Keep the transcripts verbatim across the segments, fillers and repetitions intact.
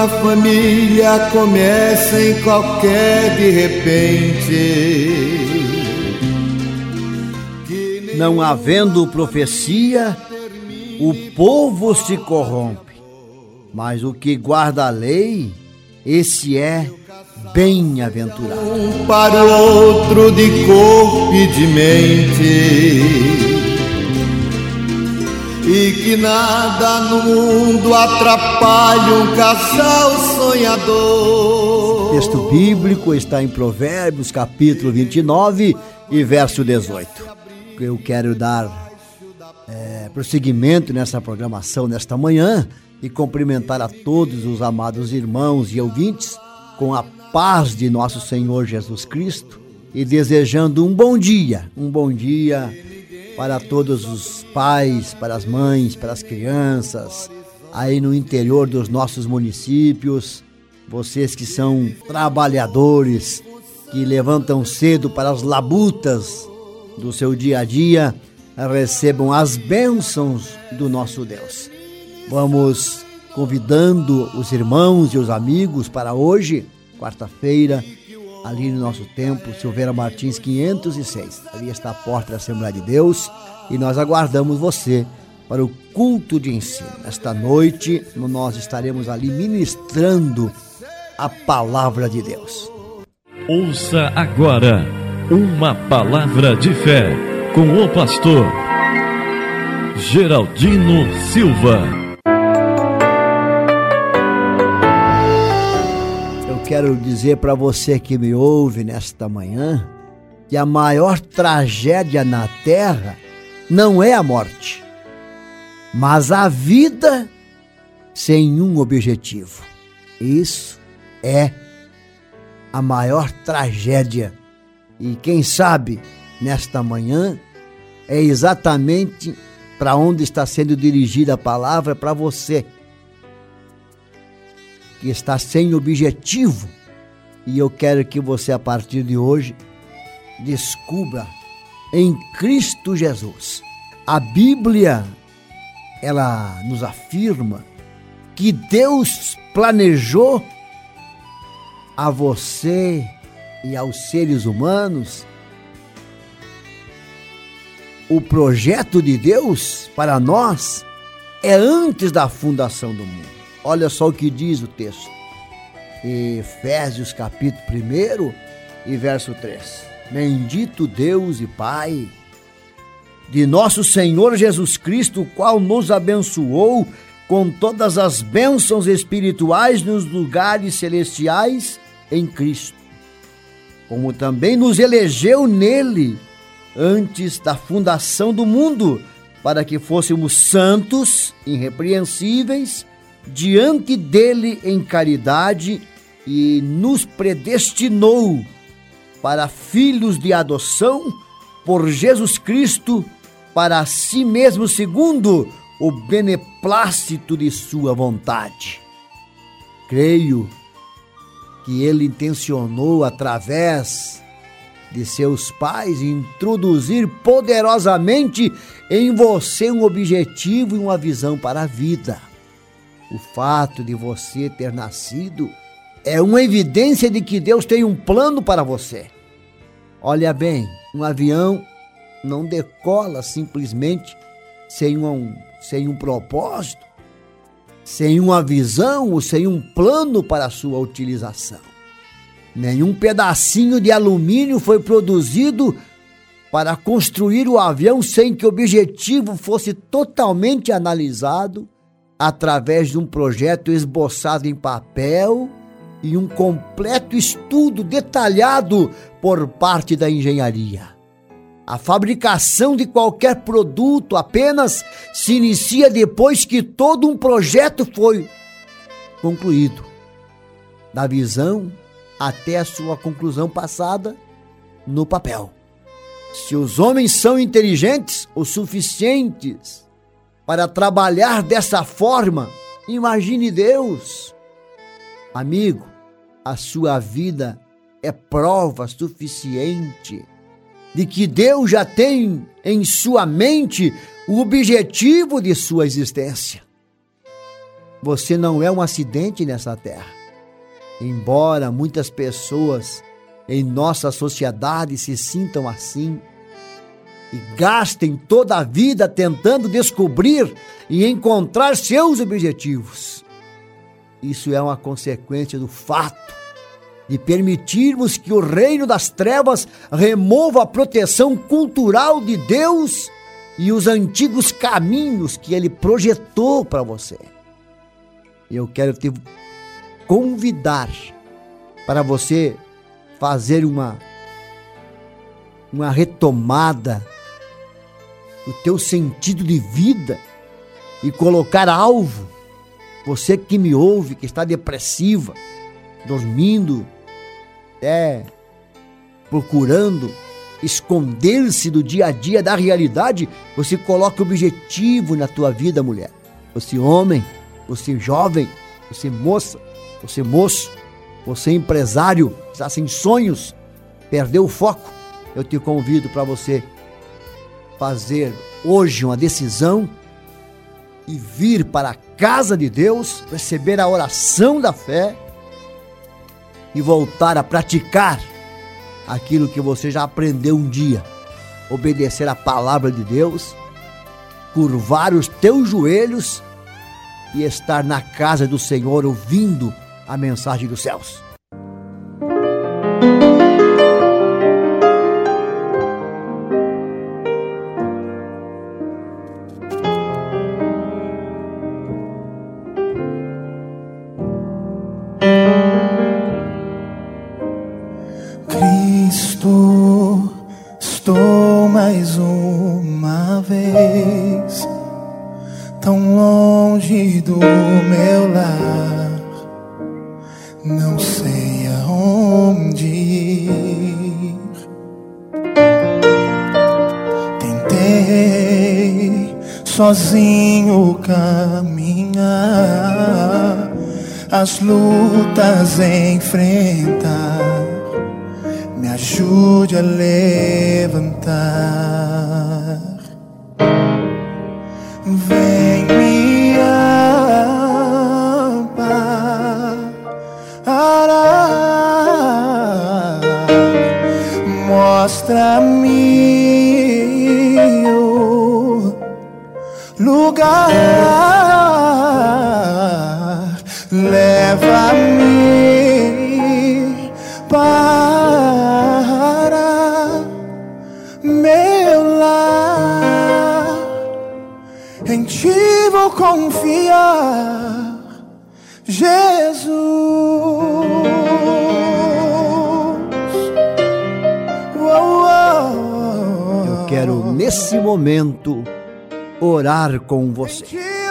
uma família começa em qualquer de repente. Não havendo profecia, o povo se corrompe, mas o que guarda a lei, esse é bem-aventurado. Um para o outro de corpo e de mente, e que nada no mundo atrapalhe um casal sonhador. O texto bíblico está em Provérbios, capítulo vinte e nove e verso dezoito. Eu quero dar é, prosseguimento nessa programação nesta manhã e cumprimentar a todos os amados irmãos e ouvintes com a paz de nosso Senhor Jesus Cristo e desejando um bom dia, um bom dia para todos os pais, para as mães, para as crianças, aí no interior dos nossos municípios, vocês que são trabalhadores, que levantam cedo para as labutas do seu dia a dia, recebam as bênçãos do nosso Deus. Vamos convidando os irmãos e os amigos para hoje, quarta-feira, ali no nosso templo, Silveira Martins quinhentos e seis. Ali está a porta da Assembleia de Deus e nós aguardamos você para o culto de ensino. Esta noite nós estaremos ali ministrando a palavra de Deus. Ouça agora uma palavra de fé com o pastor Geraldino Silva. Eu quero dizer para você que me ouve nesta manhã que a maior tragédia na terra não é a morte, mas a vida sem um objetivo. Isso é a maior tragédia. E quem sabe, nesta manhã, é exatamente para onde está sendo dirigida a palavra para você, que está sem objetivo. E eu quero que você, a partir de hoje, descubra em Cristo Jesus. A Bíblia, ela nos afirma que Deus planejou a você e aos seres humanos. O projeto de Deus para nós é antes da fundação do mundo. Olha só o que diz o texto. Efésios capítulo um e verso três. Bendito Deus e Pai de nosso Senhor Jesus Cristo, o qual nos abençoou com todas as bênçãos espirituais nos lugares celestiais em Cristo, como também nos elegeu nele antes da fundação do mundo, para que fôssemos santos, irrepreensíveis, diante dele em caridade, e nos predestinou para filhos de adoção por Jesus Cristo, para si mesmo, segundo o beneplácito de sua vontade. Creio que ele intencionou, através de seus pais, introduzir poderosamente em você um objetivo e uma visão para a vida. O fato de você ter nascido é uma evidência de que Deus tem um plano para você. Olha bem, um avião não decola simplesmente sem um, sem um propósito, sem uma visão ou sem um plano para a sua utilização. Nenhum pedacinho de alumínio foi produzido para construir o avião sem que o objetivo fosse totalmente analisado através de um projeto esboçado em papel e um completo estudo detalhado por parte da engenharia. A fabricação de qualquer produto apenas se inicia depois que todo um projeto foi concluído, da visão até a sua conclusão passada no papel. Se os homens são inteligentes o suficientes para trabalhar dessa forma, imagine Deus. Amigo, a sua vida é prova suficiente de que Deus já tem em sua mente o objetivo de sua existência. Você não é um acidente nessa terra. Embora muitas pessoas em nossa sociedade se sintam assim e gastem toda a vida tentando descobrir e encontrar seus objetivos, isso é uma consequência do fato de permitirmos que o reino das trevas remova a proteção cultural de Deus e os antigos caminhos que Ele projetou para você. Eu quero te convidar para você fazer uma, uma retomada do teu sentido de vida e colocar alvo. Você que me ouve, que está depressiva, dormindo, é, procurando esconder-se do dia a dia da realidade, você coloca objetivo na tua vida, mulher. Você homem, você jovem, você moça, você moço, você empresário, está sem sonhos, perdeu o foco. Eu te convido para você fazer hoje uma decisão e vir para a casa de Deus, receber a oração da fé e voltar a praticar aquilo que você já aprendeu um dia. Obedecer a palavra de Deus, curvar os teus joelhos e estar na casa do Senhor ouvindo a mensagem dos céus. Cristo, estou mais uma vez tão longe do meu lar, não sei aonde ir. Tentei sozinho caminhar, as lutas enfrentar, me ajude a levantar. Vem me amparar, mostra-me o lugar, leva-me para meu lar, em ti vou confiar, Jesus. Oh, oh, Eu quero nesse momento orar com você.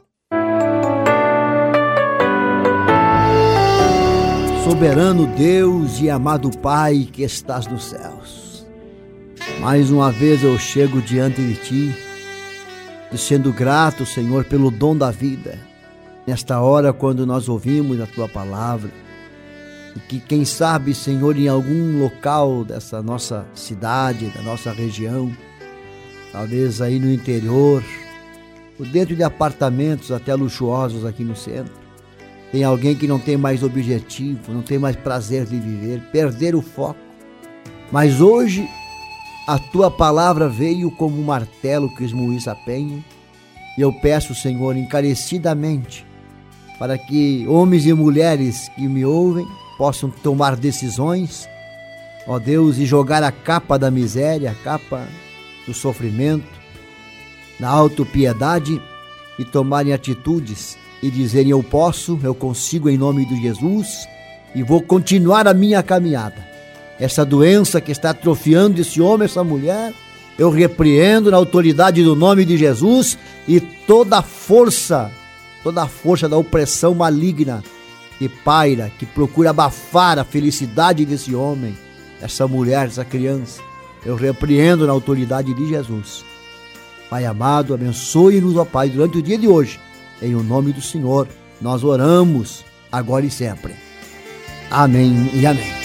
Soberano Deus e amado Pai que estás nos céus, mais uma vez eu chego diante de Ti, e sendo grato, Senhor, pelo dom da vida, nesta hora quando nós ouvimos a Tua palavra, e que quem sabe, Senhor, em algum local dessa nossa cidade, da nossa região, talvez aí no interior, ou dentro de apartamentos até luxuosos aqui no centro, tem alguém que não tem mais objetivo, não tem mais prazer de viver, perder o foco. Mas hoje a Tua palavra veio como um martelo que esmuiça a penha, e eu peço, Senhor, encarecidamente, para que homens e mulheres que me ouvem possam tomar decisões, ó Deus, e jogar a capa da miséria, a capa do sofrimento, na autopiedade, e tomarem atitudes e dizerem: eu posso, eu consigo em nome de Jesus, e vou continuar a minha caminhada. Essa doença que está atrofiando esse homem, essa mulher, eu repreendo na autoridade do nome de Jesus, e toda a força, toda a força da opressão maligna que paira, que procura abafar a felicidade desse homem, essa mulher, essa criança, eu repreendo na autoridade de Jesus. Pai amado, abençoe-nos, ó Pai, durante o dia de hoje. Em o nome do Senhor, nós oramos, agora e sempre. Amém e amém.